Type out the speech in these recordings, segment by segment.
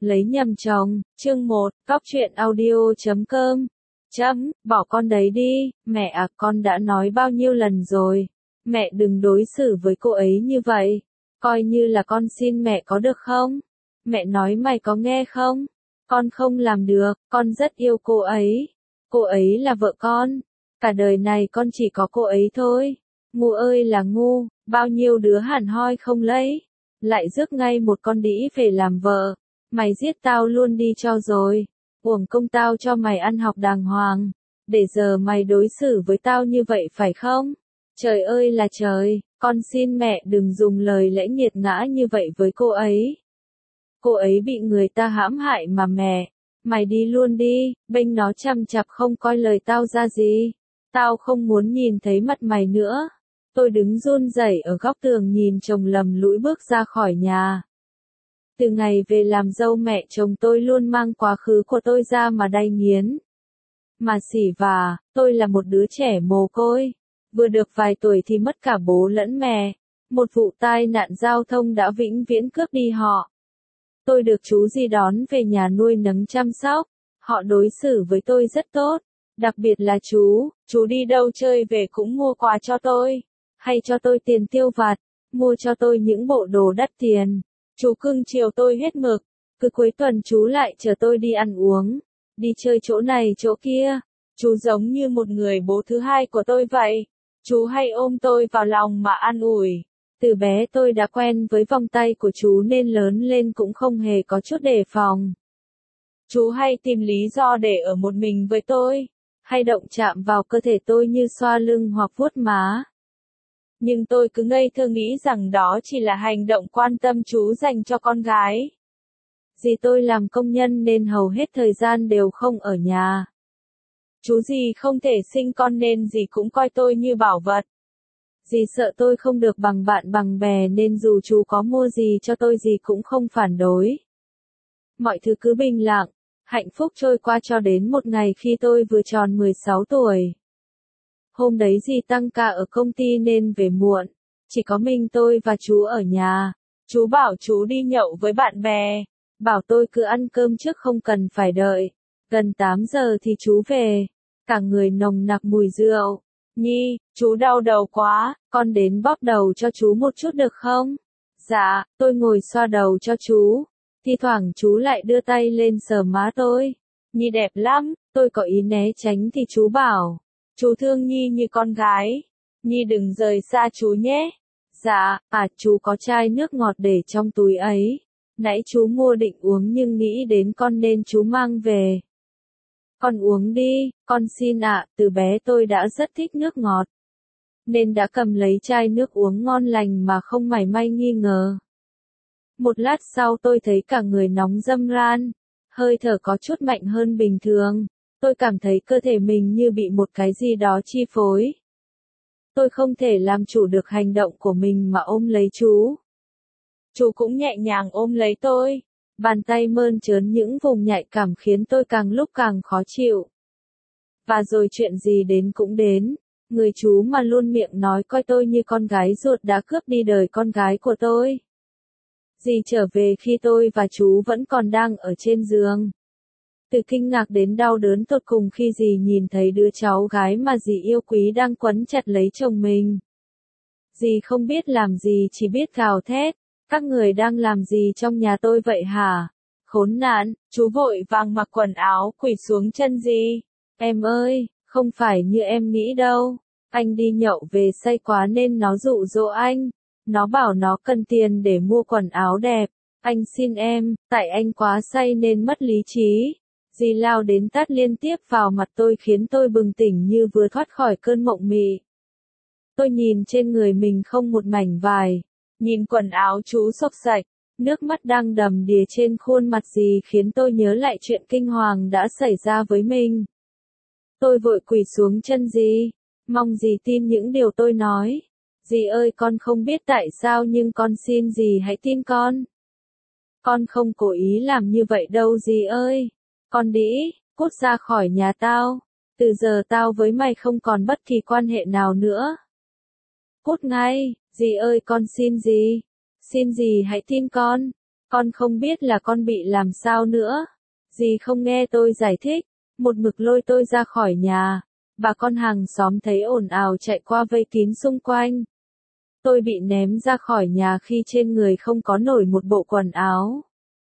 Lấy nhầm chồng, chương 1, Cóc truyện audio.com. Bỏ con đấy đi, mẹ à, con đã nói bao nhiêu lần rồi. Mẹ đừng đối xử với cô ấy như vậy. Coi như là con xin mẹ có được không? Mẹ nói mày có nghe không? Con không làm được, con rất yêu cô ấy. Cô ấy là vợ con. Cả đời này con chỉ có cô ấy thôi. Ngu ơi là ngu, bao nhiêu đứa hẳn hoi không lấy. Lại rước ngay một con đĩ về làm vợ. Mày giết tao luôn đi cho rồi. Uổng công tao cho mày ăn học đàng hoàng. Để giờ mày đối xử với tao như vậy phải không? Trời ơi là trời, con xin mẹ đừng dùng lời lẽ nghiệt ngã như vậy với cô ấy. Cô ấy bị người ta hãm hại mà mẹ. Mày đi luôn đi, bênh nó chằm chặp không coi lời tao ra gì. Tao không muốn nhìn thấy mặt mày nữa. Tôi đứng run rẩy ở góc tường nhìn chồng lầm lũi bước ra khỏi nhà. Từ ngày về làm dâu mẹ chồng tôi luôn mang quá khứ của tôi ra mà đay nghiến. Mà xỉ vả, tôi là một đứa trẻ mồ côi. Vừa được vài tuổi thì mất cả bố lẫn mẹ. Một vụ tai nạn giao thông đã vĩnh viễn cướp đi họ. Tôi được chú dì đón về nhà nuôi nấng chăm sóc. Họ đối xử với tôi rất tốt. Đặc biệt là chú đi đâu chơi về cũng mua quà cho tôi. Hay cho tôi tiền tiêu vặt, mua cho tôi những bộ đồ đắt tiền. Chú cưng chiều tôi hết mực. Cứ cuối tuần chú lại chở tôi đi ăn uống. Đi chơi chỗ này chỗ kia. Chú giống như một người bố thứ hai của tôi vậy. Chú hay ôm tôi vào lòng mà an ủi. Từ bé tôi đã quen với vòng tay của chú nên lớn lên cũng không hề có chút đề phòng. Chú hay tìm lý do để ở một mình với tôi. Hay động chạm vào cơ thể tôi như xoa lưng hoặc vuốt má. Nhưng tôi cứ ngây thơ nghĩ rằng đó chỉ là hành động quan tâm chú dành cho con gái. Dì tôi làm công nhân nên hầu hết thời gian đều không ở nhà. Chú dì không thể sinh con nên dì cũng coi tôi như bảo vật. Dì sợ tôi không được bằng bạn bằng bè nên dù chú có mua gì cho tôi dì cũng không phản đối. Mọi thứ cứ bình lặng, hạnh phúc trôi qua cho đến một ngày khi tôi vừa tròn 16 tuổi. Hôm đấy dì tăng ca ở công ty nên về muộn. Chỉ có mình tôi và chú ở nhà. Chú bảo chú đi nhậu với bạn bè. Bảo tôi cứ ăn cơm trước không cần phải đợi. Gần 8 giờ thì chú về. Cả người nồng nặc mùi rượu. Nhi, chú đau đầu quá, con đến bóp đầu cho chú một chút được không? Dạ, tôi ngồi xoa đầu cho chú. Thi thoảng chú lại đưa tay lên sờ má tôi. Nhi đẹp lắm, tôi có ý né tránh thì chú bảo. Chú thương Nhi như con gái. Nhi đừng rời xa chú nhé. Dạ, chú có chai nước ngọt để trong túi ấy. Nãy chú mua định uống nhưng nghĩ đến con nên chú mang về. Con uống đi, con xin ạ, từ bé tôi đã rất thích nước ngọt. Nên đã cầm lấy chai nước uống ngon lành mà không mảy may nghi ngờ. Một lát sau tôi thấy cả người nóng râm ran, hơi thở có chút mạnh hơn bình thường. Tôi cảm thấy cơ thể mình như bị một cái gì đó chi phối. Tôi không thể làm chủ được hành động của mình mà ôm lấy chú. Chú cũng nhẹ nhàng ôm lấy tôi. Bàn tay mơn trớn những vùng nhạy cảm khiến tôi càng lúc càng khó chịu. Và rồi chuyện gì đến cũng đến. Người chú mà luôn miệng nói coi tôi như con gái ruột đã cướp đi đời con gái của tôi. Dì trở về khi tôi và chú vẫn còn đang ở trên giường. Từ kinh ngạc đến đau đớn tột cùng khi dì nhìn thấy đứa cháu gái mà dì yêu quý đang quấn chặt lấy chồng mình. Dì không biết làm gì chỉ biết gào thét. Các người đang làm gì trong nhà tôi vậy hả? Khốn nạn, chú vội vàng mặc quần áo quỳ xuống chân dì. Em ơi, không phải như em nghĩ đâu. Anh đi nhậu về say quá nên nó dụ dỗ anh. Nó bảo nó cần tiền để mua quần áo đẹp. Anh xin em, tại anh quá say nên mất lý trí. Dì lao đến tát liên tiếp vào mặt tôi khiến tôi bừng tỉnh như vừa thoát khỏi cơn mộng mị. Tôi nhìn trên người mình không một mảnh vải. Nhìn quần áo chú xộc xạch, nước mắt đang đầm đìa trên khuôn mặt dì khiến tôi nhớ lại chuyện kinh hoàng đã xảy ra với mình. Tôi vội quỳ xuống chân dì, mong dì tin những điều tôi nói. Dì ơi, con không biết tại sao nhưng con xin dì hãy tin con. Con không cố ý làm như vậy đâu dì ơi. Con đĩ, cút ra khỏi nhà tao. Từ giờ tao với mày không còn bất kỳ quan hệ nào nữa. Cút ngay, dì ơi con xin dì. Xin dì hãy tin con. Con không biết là con bị làm sao nữa. Dì không nghe tôi giải thích, một mực lôi tôi ra khỏi nhà. Bà con hàng xóm thấy ồn ào chạy qua vây kín xung quanh. Tôi bị ném ra khỏi nhà khi trên người không có nổi một bộ quần áo.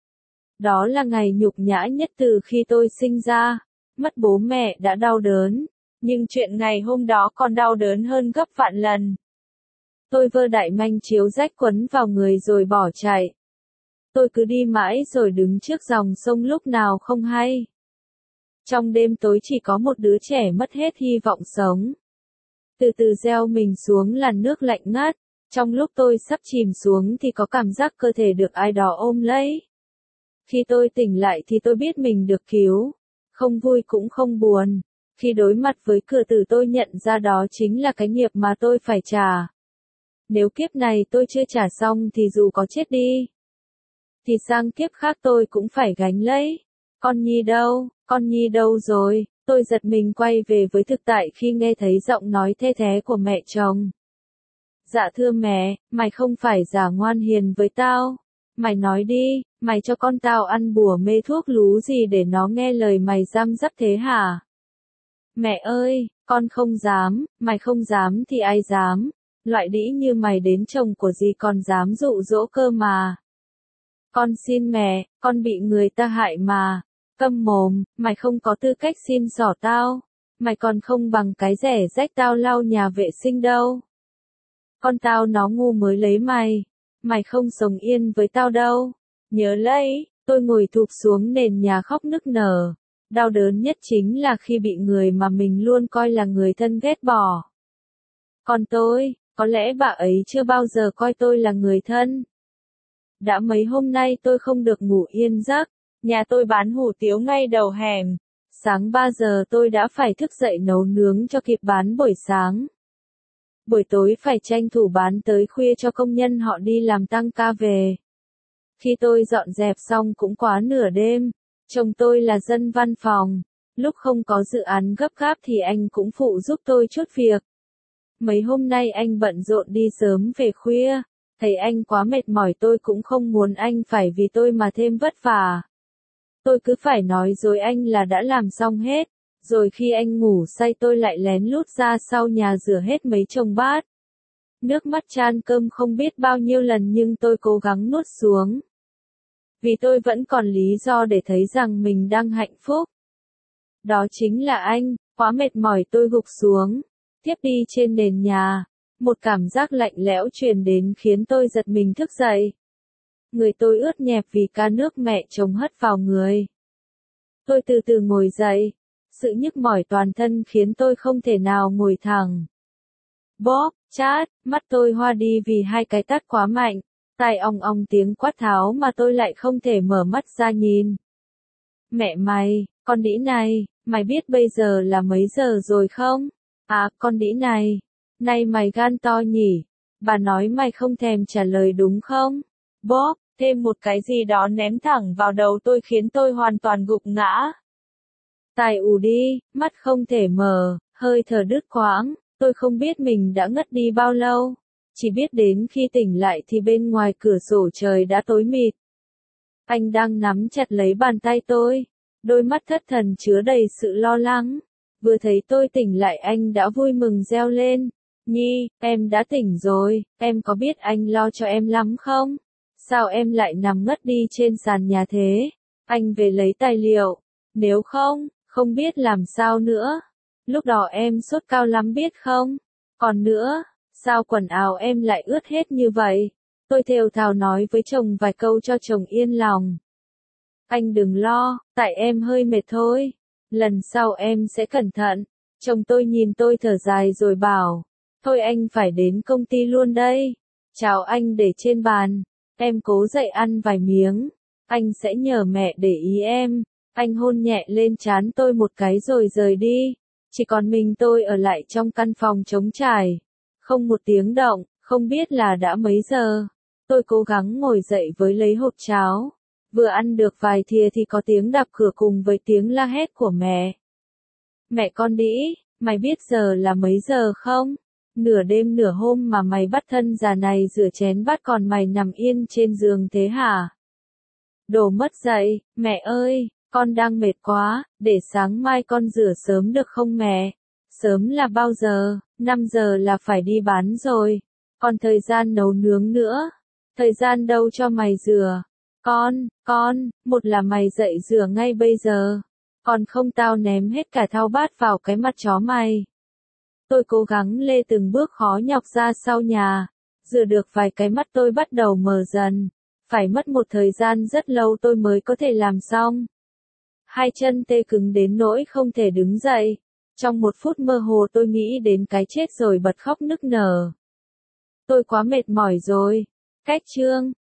Đó là ngày nhục nhã nhất từ khi tôi sinh ra. Mất bố mẹ đã đau đớn, nhưng chuyện ngày hôm đó còn đau đớn hơn gấp vạn lần. Tôi vơ đại manh chiếu rách quấn vào người rồi bỏ chạy. Tôi cứ đi mãi rồi đứng trước dòng sông lúc nào không hay. Trong đêm tối chỉ có một đứa trẻ mất hết hy vọng sống. Từ từ gieo mình xuống làn nước lạnh ngắt. Trong lúc tôi sắp chìm xuống thì có cảm giác cơ thể được ai đó ôm lấy. Khi tôi tỉnh lại thì tôi biết mình được cứu. Không vui cũng không buồn. Khi đối mặt với cửa tử tôi nhận ra đó chính là cái nghiệp mà tôi phải trả. Nếu kiếp này tôi chưa trả xong thì dù có chết đi, thì sang kiếp khác tôi cũng phải gánh lấy. Con Nhi đâu? Con Nhi đâu rồi? Tôi giật mình quay về với thực tại khi nghe thấy giọng nói the thé của mẹ chồng. Dạ thưa mẹ, mày không phải giả ngoan hiền với tao. Mày nói đi, mày cho con tao ăn bùa mê thuốc lú gì để nó nghe lời mày giam giáp thế hả? Mẹ ơi, con không dám, mày không dám thì ai dám? Loại đĩ như mày đến chồng của dì còn dám dụ dỗ cơ mà. Con xin mẹ, con bị người ta hại mà. Câm mồm, mày không có tư cách xin xỏ tao. Mày còn không bằng cái rẻ rách tao lau nhà vệ sinh đâu. Con tao nó ngu mới lấy mày. Mày không sống yên với tao đâu. Nhớ lấy, tôi ngồi thụp xuống nền nhà khóc nức nở. Đau đớn nhất chính là khi bị người mà mình luôn coi là người thân ghét bỏ. Còn tôi, có lẽ bà ấy chưa bao giờ coi tôi là người thân. Đã mấy hôm nay tôi không được ngủ yên giấc. Nhà tôi bán hủ tiếu ngay đầu hẻm. Sáng 3 giờ tôi đã phải thức dậy nấu nướng cho kịp bán buổi sáng. Buổi tối phải tranh thủ bán tới khuya cho công nhân họ đi làm tăng ca về. Khi tôi dọn dẹp xong cũng quá nửa đêm. Chồng tôi là dân văn phòng. Lúc không có dự án gấp gáp thì anh cũng phụ giúp tôi chút việc. Mấy hôm nay anh bận rộn đi sớm về khuya. Thấy anh quá mệt mỏi tôi cũng không muốn anh phải vì tôi mà thêm vất vả. Tôi cứ phải nói dối anh là đã làm xong hết. Rồi khi anh ngủ say tôi lại lén lút ra sau nhà rửa hết mấy chồng bát. Nước mắt chan cơm không biết bao nhiêu lần nhưng tôi cố gắng nuốt xuống. Vì tôi vẫn còn lý do để thấy rằng mình đang hạnh phúc. Đó chính là anh, quá mệt mỏi tôi gục xuống. Tiếp đi trên nền nhà. Một cảm giác lạnh lẽo truyền đến khiến tôi giật mình thức dậy. Người tôi ướt nhẹp vì ca nước mẹ chồng hất vào người. Tôi từ từ ngồi dậy. Sự nhức mỏi toàn thân khiến tôi không thể nào ngồi thẳng. Bóp, chát, mắt tôi hoa đi vì hai cái tát quá mạnh. Tai ong ong tiếng quát tháo mà tôi lại không thể mở mắt ra nhìn. Mẹ mày, con đĩ này, mày biết bây giờ là mấy giờ rồi không? À, con đĩ này. Này mày gan to nhỉ? Bà nói mày không thèm trả lời đúng không? Bóp, thêm một cái gì đó ném thẳng vào đầu tôi khiến tôi hoàn toàn gục ngã. Tai ù đi, mắt không thể mở, hơi thở đứt quãng, tôi không biết mình đã ngất đi bao lâu. Chỉ biết đến khi tỉnh lại thì bên ngoài cửa sổ trời đã tối mịt. Anh đang nắm chặt lấy bàn tay tôi, đôi mắt thất thần chứa đầy sự lo lắng. Vừa thấy tôi tỉnh lại anh đã vui mừng reo lên. Nhi, em đã tỉnh rồi, em có biết anh lo cho em lắm không? Sao em lại nằm ngất đi trên sàn nhà thế? Anh về lấy tài liệu. Nếu không, không biết làm sao nữa. Lúc đó em sốt cao lắm biết không? Còn nữa, sao quần áo em lại ướt hết như vậy? Tôi thều thào nói với chồng vài câu cho chồng yên lòng. Anh đừng lo, tại em hơi mệt thôi. Lần sau em sẽ cẩn thận. Chồng tôi nhìn tôi thở dài rồi bảo. Thôi anh phải đến công ty luôn đây. Chào anh để trên bàn. Em cố dậy ăn vài miếng. Anh sẽ nhờ mẹ để ý em. Anh hôn nhẹ lên trán tôi một cái rồi rời đi. Chỉ còn mình tôi ở lại trong căn phòng trống trải. Không một tiếng động, không biết là đã mấy giờ. Tôi cố gắng ngồi dậy với lấy hộp cháo. Vừa ăn được vài thìa thì có tiếng đập cửa cùng với tiếng la hét của mẹ. Mẹ con đĩ, mày biết giờ là mấy giờ không? Nửa đêm nửa hôm mà mày bắt thân già này rửa chén bát còn mày nằm yên trên giường thế hả? Đồ mất dậy, mẹ ơi, con đang mệt quá, để sáng mai con rửa sớm được không mẹ? Sớm là bao giờ? 5 giờ là phải đi bán rồi. Còn thời gian nấu nướng nữa. Thời gian đâu cho mày rửa? Con, một là mày dậy rửa ngay bây giờ. Còn không tao ném hết cả thau bát vào cái mặt chó mày. Tôi cố gắng lê từng bước khó nhọc ra sau nhà. Rửa được vài cái mắt tôi bắt đầu mờ dần. Phải mất một thời gian rất lâu tôi mới có thể làm xong. Hai chân tê cứng đến nỗi không thể đứng dậy. Trong một phút mơ hồ tôi nghĩ đến cái chết rồi bật khóc nức nở. Tôi quá mệt mỏi rồi. Cách chương